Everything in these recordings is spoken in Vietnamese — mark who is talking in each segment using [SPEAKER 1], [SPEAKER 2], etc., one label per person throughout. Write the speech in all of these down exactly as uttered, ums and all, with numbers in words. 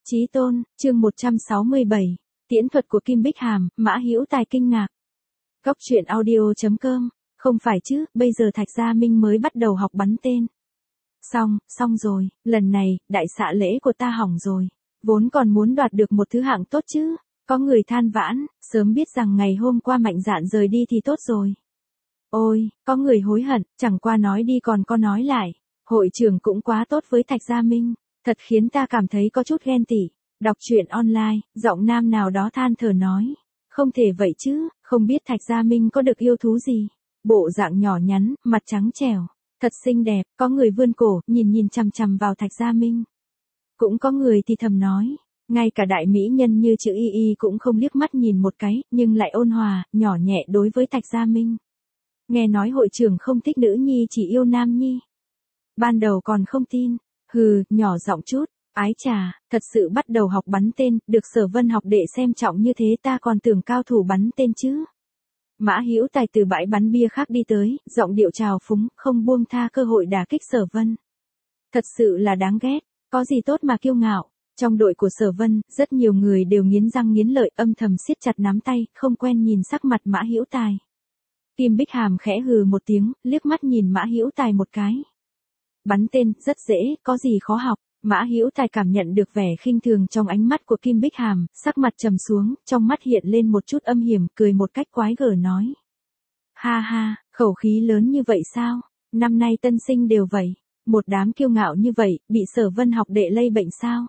[SPEAKER 1] Chí tôn, chương một trăm sáu mươi bảy, tiễn thuật của Kim Bích Hàm, Mã Hữu Tài kinh ngạc. Góc truyện audio chấm com, không phải chứ, bây giờ Thạch Gia Minh mới bắt đầu học bắn tên. Xong, xong rồi, lần này, đại xạ lễ của ta hỏng rồi. Vốn còn muốn đoạt được một thứ hạng tốt chứ. Có người than vãn, sớm biết rằng ngày hôm qua mạnh dạn rời đi thì tốt rồi. Ôi, có người hối hận, chẳng qua nói đi còn có nói lại. Hội trưởng cũng quá tốt với Thạch Gia Minh. Thật khiến ta cảm thấy có chút ghen tị. Đọc truyện online, giọng nam nào đó than thở nói. Không thể vậy chứ, không biết Thạch Gia Minh có được yêu thú gì. Bộ dạng nhỏ nhắn, mặt trắng trẻo. Thật xinh đẹp, có người vươn cổ, nhìn nhìn chằm chằm vào Thạch Gia Minh. Cũng có người thì thầm nói. Ngay cả đại mỹ nhân như chữ Y Y cũng không liếc mắt nhìn một cái, nhưng lại ôn hòa, nhỏ nhẹ đối với Thạch Gia Minh. Nghe nói hội trưởng không thích nữ nhi chỉ yêu nam nhi. Ban đầu còn không tin. Hừ, nhỏ giọng chút, ái chà, thật sự bắt đầu học bắn tên, được Sở Vân học đệ xem trọng như thế ta còn tưởng cao thủ bắn tên chứ. Mã Hữu Tài từ bãi bắn bia khác đi tới, giọng điệu trào phúng, không buông tha cơ hội đả kích Sở Vân. Thật sự là đáng ghét, có gì tốt mà kiêu ngạo. Trong đội của Sở Vân, rất nhiều người đều nghiến răng nghiến lợi, âm thầm siết chặt nắm tay, không quen nhìn sắc mặt Mã Hữu Tài. Kim Bích Hàm khẽ hừ một tiếng, liếc mắt nhìn Mã Hữu Tài một cái. Bắn tên, rất dễ, có gì khó học. Mã Hữu Tài cảm nhận được vẻ khinh thường trong ánh mắt của Kim Bích Hàm, sắc mặt trầm xuống, trong mắt hiện lên một chút âm hiểm, cười một cách quái gở nói. Ha ha, khẩu khí lớn như vậy sao? Năm nay tân sinh đều vậy. Một đám kiêu ngạo như vậy, bị Sở Vân học đệ lây bệnh sao?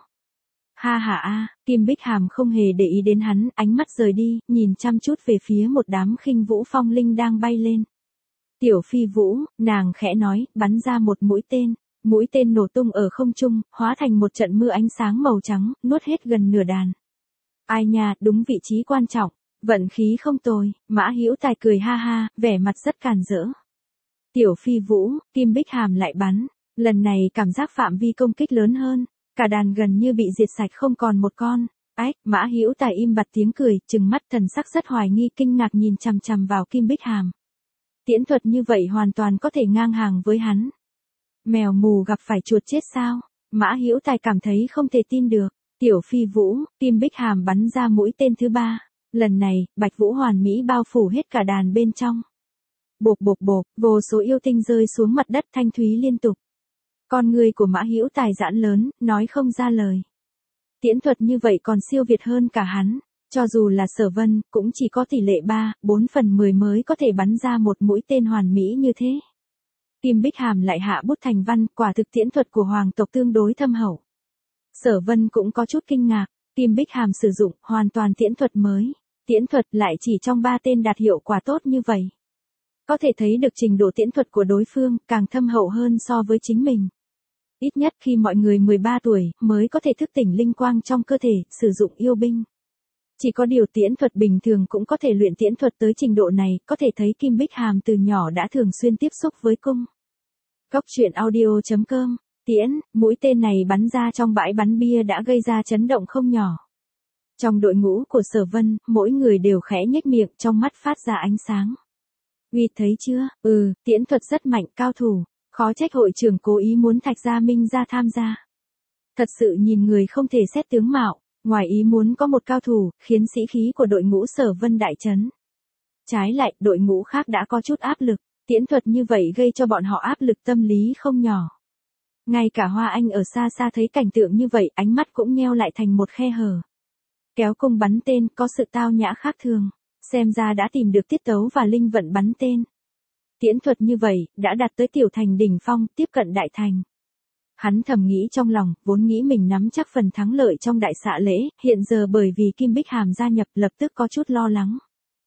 [SPEAKER 1] Ha ha a, Kim Bích Hàm không hề để ý đến hắn, ánh mắt rời đi, nhìn chăm chút về phía một đám khinh vũ phong linh đang bay lên. Tiểu Phi Vũ, nàng khẽ nói, bắn ra một mũi tên. Mũi tên nổ tung ở không trung, hóa thành một trận mưa ánh sáng màu trắng, nuốt hết gần nửa đàn. Ai nha, đúng vị trí quan trọng, vận khí không tồi. Mã Hữu Tài cười ha ha, vẻ mặt rất càn rỡ. Tiểu Phi Vũ, Kim Bích Hàm lại bắn. Lần này cảm giác phạm vi công kích lớn hơn, cả đàn gần như bị diệt sạch không còn một con. Ách, Mã Hữu Tài im bặt tiếng cười, trừng mắt thần sắc rất hoài nghi kinh ngạc nhìn chằm chằm vào Kim Bích Hàm. Tiễn thuật như vậy hoàn toàn có thể ngang hàng với hắn. Mèo mù gặp phải chuột chết sao? Mã Hữu Tài cảm thấy không thể tin được. Tiểu Phi Vũ, Kim Bích Hàm bắn ra mũi tên thứ ba. Lần này, Bạch Vũ hoàn mỹ bao phủ hết cả đàn bên trong. Bộp bộp bộp, vô số yêu tinh rơi xuống mặt đất thanh thúy liên tục. Con người của Mã Hữu Tài giãn lớn, nói không ra lời. Tiễn thuật như vậy còn siêu việt hơn cả hắn. Cho dù là Sở Vân, cũng chỉ có tỷ lệ ba, bốn phần mười mới có thể bắn ra một mũi tên hoàn mỹ như thế. Kim Bích Hàm lại hạ bút thành văn, quả thực tiễn thuật của hoàng tộc tương đối thâm hậu. Sở Vân cũng có chút kinh ngạc, Kim Bích Hàm sử dụng hoàn toàn tiễn thuật mới. Tiễn thuật lại chỉ trong ba tên đạt hiệu quả tốt như vậy. Có thể thấy được trình độ tiễn thuật của đối phương càng thâm hậu hơn so với chính mình. Ít nhất khi mọi người mười ba tuổi mới có thể thức tỉnh linh quang trong cơ thể, sử dụng yêu binh. Chỉ có điều tiễn thuật bình thường cũng có thể luyện tiễn thuật tới trình độ này, có thể thấy Kim Bích Hàm từ nhỏ đã thường xuyên tiếp xúc với cung. Góc truyện audio chấm com, tiễn, mũi tên này bắn ra trong bãi bắn bia đã gây ra chấn động không nhỏ. Trong đội ngũ của Sở Vân, mỗi người đều khẽ nhếch miệng, trong mắt phát ra ánh sáng. Uy thấy chưa, ừ, tiễn thuật rất mạnh, cao thủ, khó trách hội trưởng cố ý muốn Thạch Gia Minh ra tham gia. Thật sự nhìn người không thể xét tướng mạo. Ngoài ý muốn có một cao thủ, khiến sĩ khí của đội ngũ Sở Vân đại chấn. Trái lại, đội ngũ khác đã có chút áp lực, tiễn thuật như vậy gây cho bọn họ áp lực tâm lý không nhỏ. Ngay cả Hoa Anh ở xa xa thấy cảnh tượng như vậy, ánh mắt cũng nheo lại thành một khe hở. Kéo cung bắn tên, có sự tao nhã khác thường, xem ra đã tìm được tiết tấu và linh vận bắn tên. Tiễn thuật như vậy, đã đạt tới tiểu thành đỉnh phong, tiếp cận đại thành. Hắn thầm nghĩ trong lòng, vốn nghĩ mình nắm chắc phần thắng lợi trong đại xạ lễ, hiện giờ bởi vì Kim Bích Hàm gia nhập lập tức có chút lo lắng.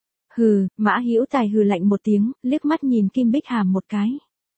[SPEAKER 1] Hừ, Mã Hữu Tài hừ lạnh một tiếng, liếc mắt nhìn Kim Bích Hàm một cái.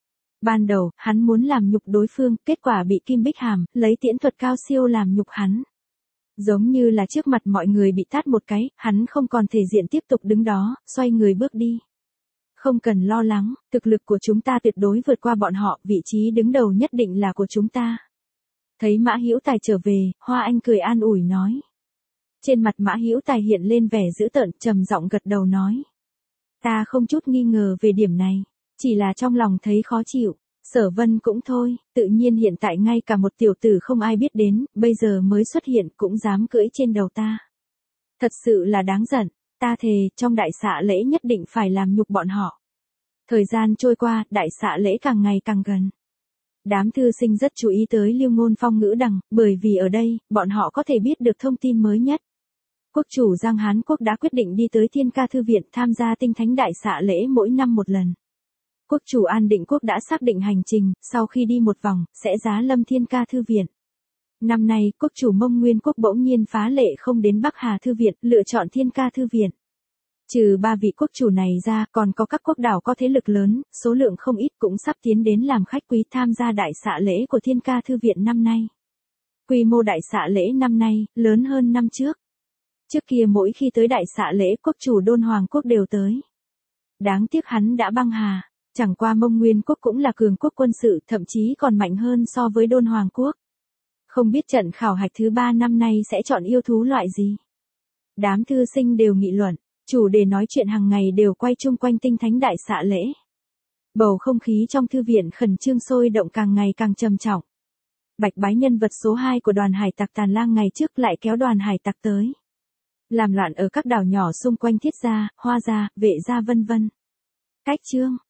[SPEAKER 1] Ban đầu, hắn muốn làm nhục đối phương, kết quả bị Kim Bích Hàm, lấy tiễn thuật cao siêu làm nhục hắn. Giống như là trước mặt mọi người bị tát một cái, hắn không còn thể diện tiếp tục đứng đó, xoay người bước đi. Không cần lo lắng, thực lực của chúng ta tuyệt đối vượt qua bọn họ, vị trí đứng đầu nhất định là của chúng ta. Thấy Mã Hữu Tài trở về, Hoa Anh cười an ủi nói. Trên mặt Mã Hữu Tài hiện lên vẻ dữ tợn, trầm giọng gật đầu nói. Ta không chút nghi ngờ về điểm này, chỉ là trong lòng thấy khó chịu, Sở Vân cũng thôi, tự nhiên hiện tại ngay cả một tiểu tử không ai biết đến, bây giờ mới xuất hiện cũng dám cưỡi trên đầu ta. Thật sự là đáng giận, ta thề, trong đại xạ lễ nhất định phải làm nhục bọn họ. Thời gian trôi qua, đại xạ lễ càng ngày càng gần. Đám thư sinh rất chú ý tới Lưu Ngôn Phong ngữ đằng, bởi vì ở đây, bọn họ có thể biết được thông tin mới nhất. Quốc chủ Giang Hán Quốc đã quyết định đi tới Thiên Ca Thư Viện tham gia tinh thánh đại xạ lễ mỗi năm một lần. Quốc chủ An Định Quốc đã xác định hành trình, sau khi đi một vòng, sẽ giá lâm Thiên Ca Thư Viện. Năm nay, quốc chủ Mông Nguyên Quốc bỗng nhiên phá lệ không đến Bắc Hà Thư Viện, lựa chọn Thiên Ca Thư Viện. Trừ ba vị quốc chủ này ra, còn có các quốc đảo có thế lực lớn, số lượng không ít cũng sắp tiến đến làm khách quý tham gia đại xạ lễ của Thiên Ca Thư Viện năm nay. Quy mô đại xạ lễ năm nay, lớn hơn năm trước. Trước kia mỗi khi tới đại xạ lễ quốc chủ Đôn Hoàng Quốc đều tới. Đáng tiếc hắn đã băng hà, chẳng qua Mông Nguyên Quốc cũng là cường quốc quân sự, thậm chí còn mạnh hơn so với Đôn Hoàng Quốc. Không biết trận khảo hạch thứ ba năm nay sẽ chọn yêu thú loại gì? Đám thư sinh đều nghị luận, chủ đề nói chuyện hàng ngày đều quay chung quanh tinh thánh đại xạ lễ. Bầu không khí trong thư viện khẩn trương sôi động càng ngày càng trầm trọng. Bạch Bái nhân vật số hai của đoàn hải tặc Tàn Lang ngày trước lại kéo đoàn hải tặc tới. Làm loạn ở các đảo nhỏ xung quanh Thiết Gia, Hoa Gia, Vệ Gia vân vân. Cách chương